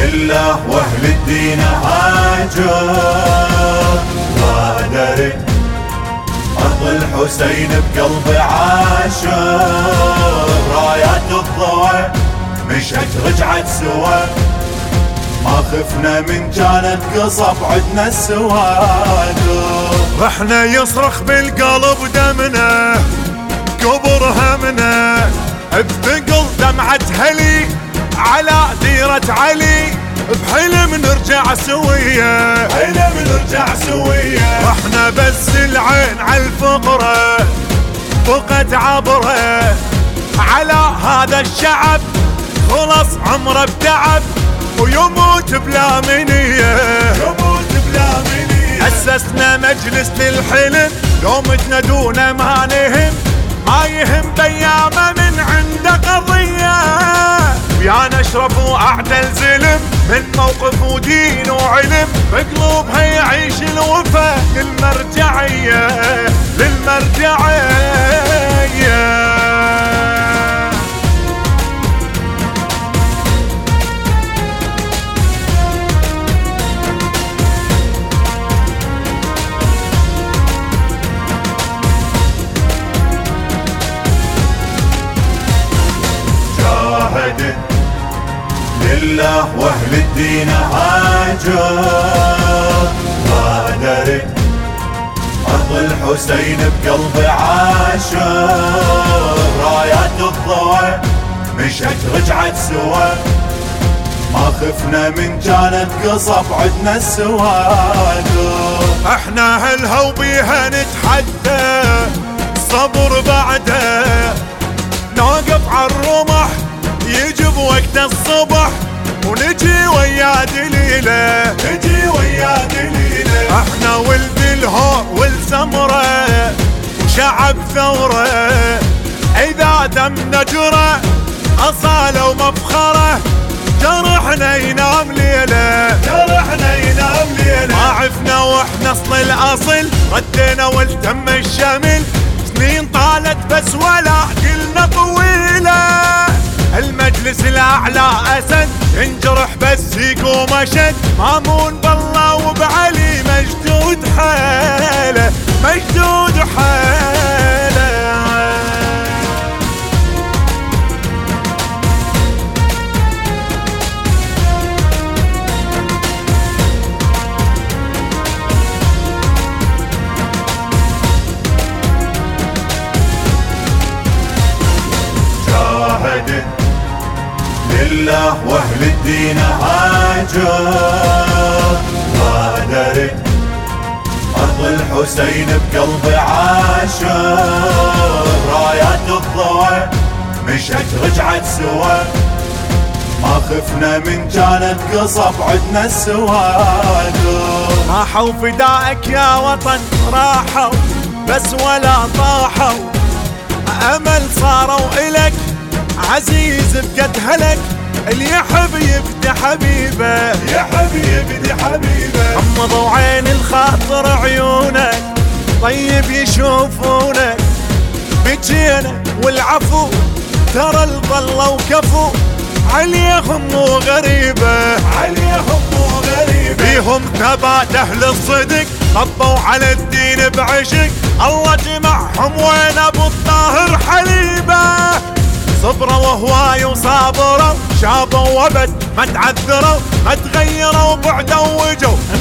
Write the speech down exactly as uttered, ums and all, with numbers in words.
لله واهل الدين هاجر غادر أرض الحسين بقلب عاشر، رايات الضوى مشت رجعت سوا، ما خفنا من كانت قصب عدنا السوادر. رحنا يصرخ بالقلب دمنا كبر همنا، بثقل دمعة هلي على ديرة علي، بحلم نرجع سوية حلم نرجع سوية. رحنا بس العين على الفقرة فقد عبره، على هذا الشعب خلص عمره بتعب ويموت بلا منية، يموت بلا منية. أسسنا مجلس للحلم يوم تنادونا ما نهم، ما يهم بيامه من عنده قضية، ويا نشرب وأعدى الزلم من موقف ودين وعلم، بقلوبها يعيش الوفا للمرجعية للمرجعية. لله واهل الدين هاجر غادر أرض الحسين بقلب عاشر، رايات الضوى مشت رجعت سوا، ما خفنا من كانت قصب عدنا السوادر. احنا هلها وبيها نتحدى صبر بعده، نوقف عالرمح يجي بوقت الصبح ونجي ويا دليله، نجي ويا دليله. احنا ولد الهور والسمره وشعب ثوره، اذا دمنا جرى اصاله ومفخره، جرحنا ينام ليله، جرحنا ينام ليله. ما عفنا واحنا اصل الاصل، ردينا والتم الشمل، سنين طالت بس ولا قلنا طويله، المجلس الاعلى اسد ينجرح بس يقوم اشد، مامون بالله وبعلي مشدود حاله مشدود حاله. جاهد لله واهل الدين هاجر غادر أرض الحسين بقلب عاشر، رايات الضوى مشت رجعت سوا، ما خفنا من كانت قصب عدنا السوادر. راحوا فدائك يا وطن راحوا بس ولا طاحوا، امل صاروا الك عزيز بقد هلك، اللي يحب يفدي حبيبه، يحب يفدي حبيبه. غمضوا عين الخاطر عيونك طيب يشوفونك، بجينا والعفو ترى الظلة وكفو، عليهم مو غريبة، عليهم مو غريبة. فيهم ثبات اهل الصدق طبوا على الدين بعشق، الله جمعهم وين ابو الطاهر حليبه، صبروا وهواي وصابروا، شابوا وابد ما تعذروا، ما تغيروا بعدوا وجوا